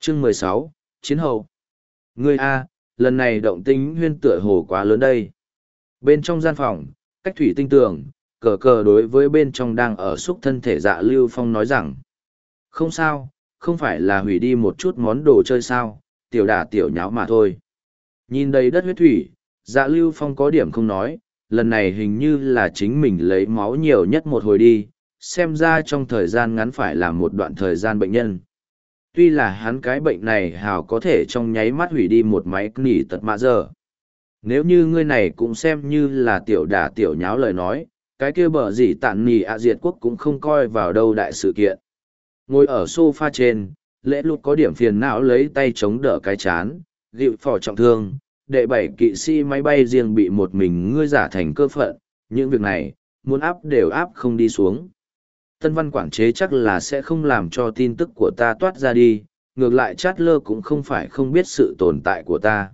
Chương 16, Chiến hậu. Ngươi A, lần này động tĩnh huyên tựa hồ quá lớn đây. Bên trong gian phòng, cách thủy tinh tường, cờ cờ đối với bên trong đang ở xúc thân thể Dạ Lưu Phong nói rằng. Không sao, không phải là hủy đi một chút món đồ chơi sao, tiểu đả tiểu nháo mà thôi. Nhìn đầy đất huyết thủy, Dạ Lưu Phong có điểm không nói, lần này hình như là chính mình lấy máu nhiều nhất một hồi đi, xem ra trong thời gian ngắn phải là một đoạn thời gian bệnh nhân. Tuy là hắn cái bệnh này hào có thể trong nháy mắt hủy đi một máy nỉ tật mạ giờ. Nếu như ngươi này cũng xem như là tiểu đả tiểu nháo lời nói, cái kia bở gì tản nỉ diệt quốc cũng không coi vào đâu đại sự kiện. Ngồi ở sofa trên, lễ lụt có điểm phiền não lấy tay chống đỡ cái chán, gịu phỏ trọng thương, đệ bảy kỵ sĩ máy bay riêng bị một mình ngươi giả thành cơ phận, những việc này, muốn áp đều áp không đi xuống. Tân văn quản chế chắc là sẽ không làm cho tin tức của ta toát ra đi, ngược lại Chát Lơ cũng không phải không biết sự tồn tại của ta.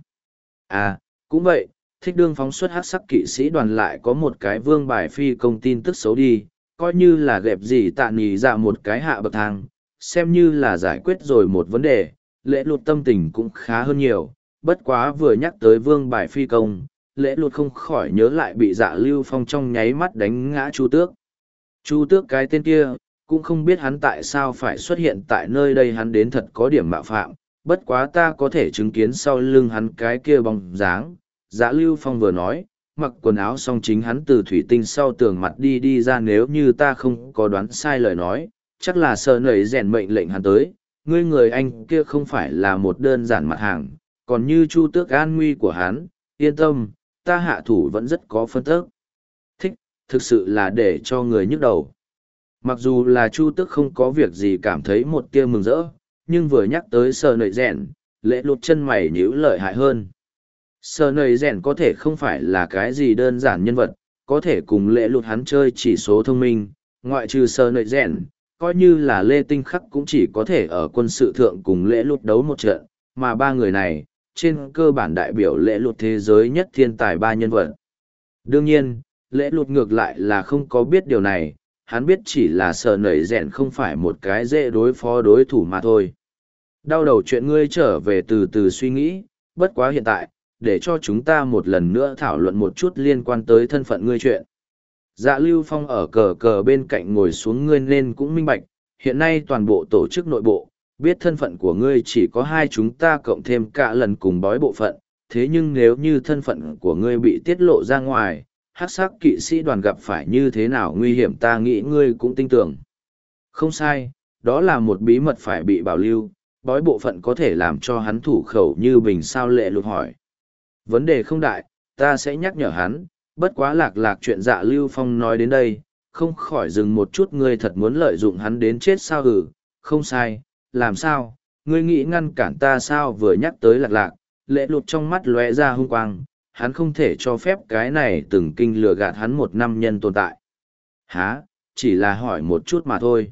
À, cũng vậy, thích đương phóng xuất hắc sắc kỵ sĩ đoàn lại có một cái vương bài phi công tin tức xấu đi, coi như là gẹp gì tạ nỉ ra một cái hạ bậc thang, xem như là giải quyết rồi một vấn đề, lễ lụt tâm tình cũng khá hơn nhiều, bất quá vừa nhắc tới vương bài phi công, lễ lụt không khỏi nhớ lại bị Dạ Lưu Phong trong nháy mắt đánh ngã Chu Tước. Chu Tước cái tên kia, cũng không biết hắn tại sao phải xuất hiện tại nơi đây, hắn đến thật có điểm mạo phạm, bất quá ta có thể chứng kiến sau lưng hắn cái kia bóng dáng. Dạ Lưu Phong vừa nói, mặc quần áo xong chính hắn từ thủy tinh sau tường mặt đi ra, nếu như ta không có đoán sai lời nói, chắc là sợ nảy rèn mệnh lệnh hắn tới, ngươi người anh kia không phải là một đơn giản mặt hàng, còn như Chu Tước an nguy của hắn, yên tâm, ta hạ thủ vẫn rất có phân tức. Thích, thực sự là để cho người nhức đầu. Mặc dù là Chu Tước không có việc gì cảm thấy một tia mừng rỡ, nhưng vừa nhắc tới sợ nảy rèn, lễ lụt chân mày nhíu lợi hại hơn. Sợ nảy rèn có thể không phải là cái gì đơn giản nhân vật, có thể cùng lễ lụt hắn chơi chỉ số thông minh, ngoại trừ sợ nảy rèn, coi như là Lê Tinh Khắc cũng chỉ có thể ở quân sự thượng cùng lễ lụt đấu một trận, mà ba người này, trên cơ bản đại biểu lễ lụt thế giới nhất thiên tài ba nhân vật. Đương nhiên, lễ lụt ngược lại là không có biết điều này, hắn biết chỉ là sợ nảy rèn không phải một cái dễ đối phó đối thủ mà thôi. Đau đầu chuyện ngươi trở về từ từ suy nghĩ, bất quá hiện tại, để cho chúng ta một lần nữa thảo luận một chút liên quan tới thân phận ngươi chuyện. Dạ Lưu Phong ở cờ cờ bên cạnh ngồi xuống, ngươi nên cũng minh bạch, hiện nay toàn bộ tổ chức nội bộ, biết thân phận của ngươi chỉ có hai chúng ta cộng thêm cả lần cùng bói bộ phận, thế nhưng nếu như thân phận của ngươi bị tiết lộ ra ngoài, hắc sắc kỵ sĩ đoàn gặp phải như thế nào nguy hiểm ta nghĩ ngươi cũng tin tưởng. Không sai, đó là một bí mật phải bị bảo lưu, bói bộ phận có thể làm cho hắn thủ khẩu như bình sao lệ lụt hỏi. Vấn đề không đại, ta sẽ nhắc nhở hắn, bất quá lạc chuyện Dạ Lưu Phong nói đến đây, không khỏi dừng một chút, ngươi thật muốn lợi dụng hắn đến chết sao? Không sai, làm sao, ngươi nghĩ ngăn cản ta sao? Vừa nhắc tới lạc, lệ lụt trong mắt lóe ra hung quang, hắn không thể cho phép cái này từng kinh lừa gạt hắn một năm nhân tồn tại. Hả, chỉ là hỏi một chút mà thôi.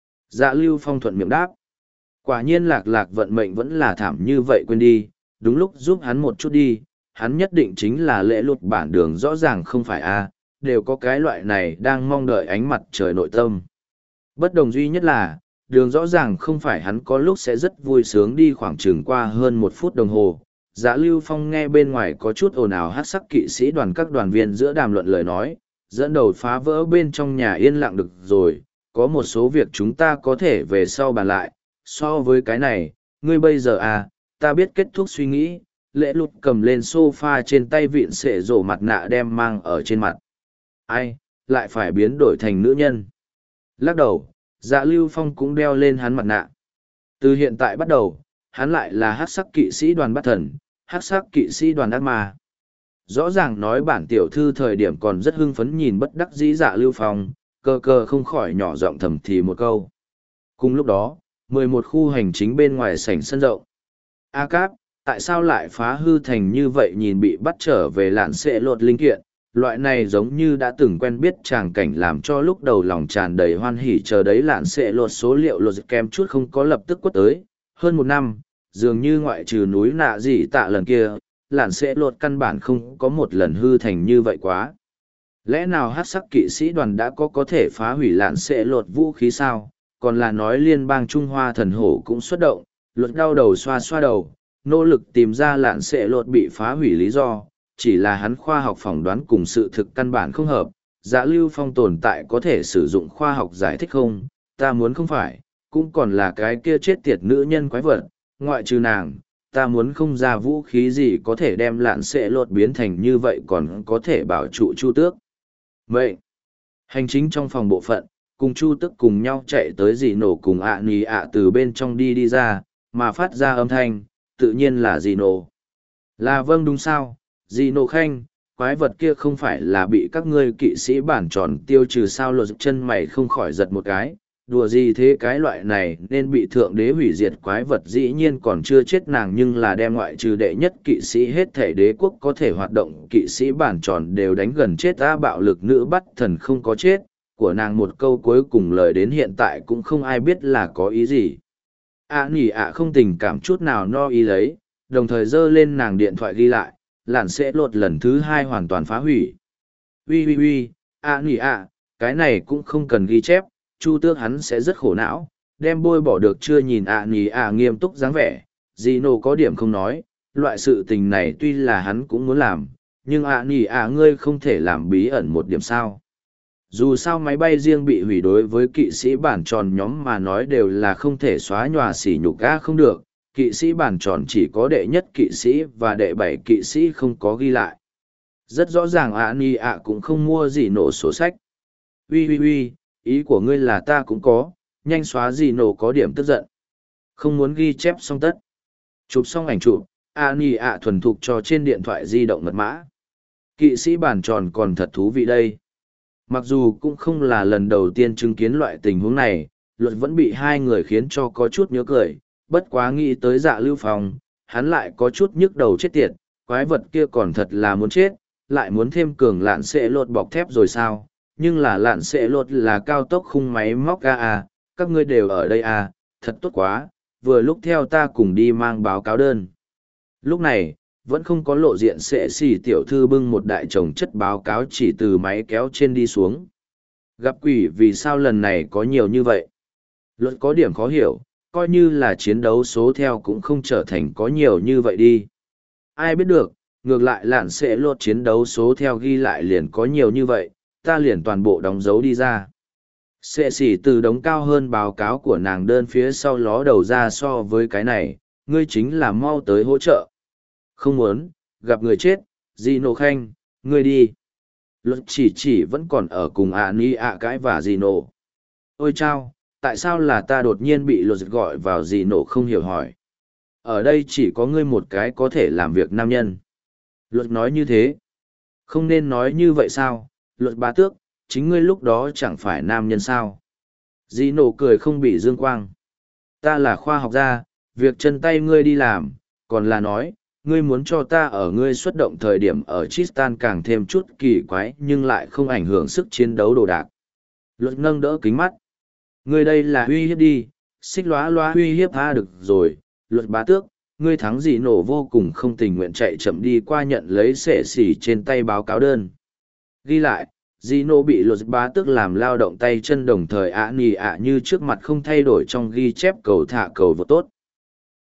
Dạ Lưu Phong thuận miệng đáp. Quả nhiên lạc vận mệnh vẫn là thảm như vậy, quên đi, đúng lúc giúp hắn một chút đi, hắn nhất định chính là lễ lụt bản đường rõ ràng không phải a, đều có cái loại này đang mong đợi ánh mặt trời nội tâm. Bất đồng duy nhất là, đường rõ ràng không phải hắn có lúc sẽ rất vui sướng đi khoảng chừng qua hơn 1 phút đồng hồ. Dạ Lưu Phong nghe bên ngoài có chút ồn ào hát sắc kỵ sĩ đoàn các đoàn viên giữa đàm luận lời nói, dẫn đầu phá vỡ bên trong nhà yên lặng được rồi, có một số việc chúng ta có thể về sau bàn lại, so với cái này, ngươi bây giờ à, ta biết kết thúc suy nghĩ, lễ lụt cầm lên sofa trên tay vịn sệ rổ mặt nạ đem mang ở trên mặt. Ai, lại phải biến đổi thành nữ nhân. Lắc đầu, Dạ Lưu Phong cũng đeo lên hắn mặt nạ. Từ hiện tại bắt đầu, hắn lại là hắc sắc kỵ sĩ đoàn bắt thần, hắc sắc kỵ sĩ đoàn ác ma. Rõ ràng nói bản tiểu thư thời điểm còn rất hưng phấn, nhìn bất đắc dĩ Dạ Lưu Phong, cờ cờ không khỏi nhỏ giọng thầm thì một câu. Cùng lúc đó, 11 khu hành chính bên ngoài sảnh sân rộng. A Cáp, tại sao lại phá hư thành như vậy? Nhìn bị bắt trở về lạn xệ lột linh kiện, loại này giống như đã từng quen biết tràng cảnh làm cho lúc đầu lòng tràn đầy hoan hỉ, chờ đấy lạn xệ lột số liệu lột kem chút không có lập tức quất tới. Hơn 1 năm, dường như ngoại trừ núi nạ gì tạ lần kia, lạn xệ lột căn bản không có một lần hư thành như vậy quá. Lẽ nào hắc sắc kỵ sĩ đoàn đã có thể phá hủy lạn xệ lột vũ khí sao? Còn là nói liên bang Trung Hoa thần hổ cũng xuất động, Luật đau đầu xoa xoa đầu, nỗ lực tìm ra lạn sẽ lột bị phá hủy lý do, chỉ là hắn khoa học phỏng đoán cùng sự thực căn bản không hợp. Dạ Lưu Phong tồn tại có thể sử dụng khoa học giải thích không? Ta muốn không phải, cũng còn là cái kia chết tiệt nữ nhân quái vật, ngoại trừ nàng, ta muốn không ra vũ khí gì có thể đem lạn sẽ lột biến thành như vậy còn có thể bảo trụ Chu Tước. Vậy, hành chính trong phòng bộ phận, cùng Chu Tước cùng nhau chạy tới dì nổ cùng ạ nì ạ từ bên trong đi ra, mà phát ra âm thanh, tự nhiên là dì nổ. Là vâng đúng sao, dì nổ khanh, quái vật kia không phải là bị các ngươi kỵ sĩ bản tròn tiêu trừ sao? Lột chân mày không khỏi giật một cái, đùa gì thế, cái loại này nên bị thượng đế hủy diệt quái vật dĩ nhiên còn chưa chết nàng, nhưng là đem ngoại trừ đệ nhất kỵ sĩ hết thể đế quốc có thể hoạt động kỵ sĩ bản tròn đều đánh gần chết. Ta bạo lực nữ bắt thần không có chết, của nàng một câu cuối cùng lời đến hiện tại cũng không ai biết là có ý gì. Nỉ ạ không tình cảm chút nào no ý lấy, đồng thời giơ lên nàng điện thoại ghi lại, lạn sẽ lột lần thứ 2 hoàn toàn phá hủy. Ui, nỉ ạ, cái này cũng không cần ghi chép, Chu Tước hắn sẽ rất khổ não, đem bôi bỏ được chưa? Nhìn nỉ ạ nghiêm túc dáng vẻ, dì nổ có điểm không nói, loại sự tình này tuy là hắn cũng muốn làm, nhưng nỉ ạ ngươi không thể làm bí ẩn một điểm sao? Dù sao máy bay riêng bị hủy đối với kỵ sĩ bản tròn nhóm mà nói đều là không thể xóa nhòa sỉ nhục. Không được, kỵ sĩ bản tròn chỉ có đệ nhất kỵ sĩ và đệ 7 kỵ sĩ không có ghi lại. Rất rõ ràng nỉ ạ cũng không mua gì nổ sổ sách. Ui, ý của ngươi là ta cũng có, nhanh xóa gì nổ có điểm tức giận. Không muốn ghi chép xong tất. Chụp xong ảnh chụp, nỉ ạ thuần thục cho trên điện thoại di động mật mã. Kỵ sĩ bản tròn còn thật thú vị đây. Mặc dù cũng không là lần đầu tiên chứng kiến loại tình huống này, Luật vẫn bị hai người khiến cho có chút nhớ cười, bất quá nghĩ tới Dạ Lưu Phong, hắn lại có chút nhức đầu chết tiệt, quái vật kia còn thật là muốn chết, lại muốn thêm cường lạn sẽ lột bọc thép rồi sao? Nhưng là lạn sẽ lột là cao tốc khung máy móc các ngươi đều ở đây thật tốt quá, vừa lúc theo ta cùng đi mang báo cáo đơn. Lúc này, vẫn không có lộ diện sệ xỉ tiểu thư bưng một đại chồng chất báo cáo chỉ từ máy kéo trên đi xuống. Gặp quỷ, vì sao lần này có nhiều như vậy? Luật có điểm khó hiểu, coi như là chiến đấu số theo cũng không trở thành có nhiều như vậy đi. Ai biết được, ngược lại lạn sẽ lột chiến đấu số theo ghi lại liền có nhiều như vậy, ta liền toàn bộ đóng dấu đi ra. Sệ xỉ từ đống cao hơn báo cáo của nàng đơn phía sau ló đầu ra, so với cái này, ngươi chính là mau tới hỗ trợ. Không muốn, gặp người chết, dì nổ khanh, ngươi đi. Luật chỉ vẫn còn ở cùng ni ạ cãi và dì nổ. Ôi chao, tại sao là ta đột nhiên bị luật gọi vào? Dì nổ không hiểu hỏi. Ở đây chỉ có ngươi một cái có thể làm việc nam nhân. Luật nói như thế. Không nên nói như vậy sao? Luật bá tước, chính ngươi lúc đó chẳng phải nam nhân sao? Dì nổ cười không bị dương quang. Ta là khoa học gia, việc chân tay ngươi đi làm, còn là nói, ngươi muốn cho ta ở ngươi xuất động thời điểm ở Tristan càng thêm chút kỳ quái nhưng lại không ảnh hưởng sức chiến đấu đồ đạc. Luật nâng đỡ kính mắt. Ngươi đây là uy hiếp đi, xích lóa uy hiếp được rồi. Luật bá tước, ngươi thắng dì nổ vô cùng không tình nguyện chạy chậm đi qua nhận lấy xệ xỉ trên tay báo cáo đơn. Ghi lại, dì nổ bị luật bá tước làm lao động tay chân, đồng thời nỉ ạ như trước mặt không thay đổi trong ghi chép cầu thả cầu vô tốt.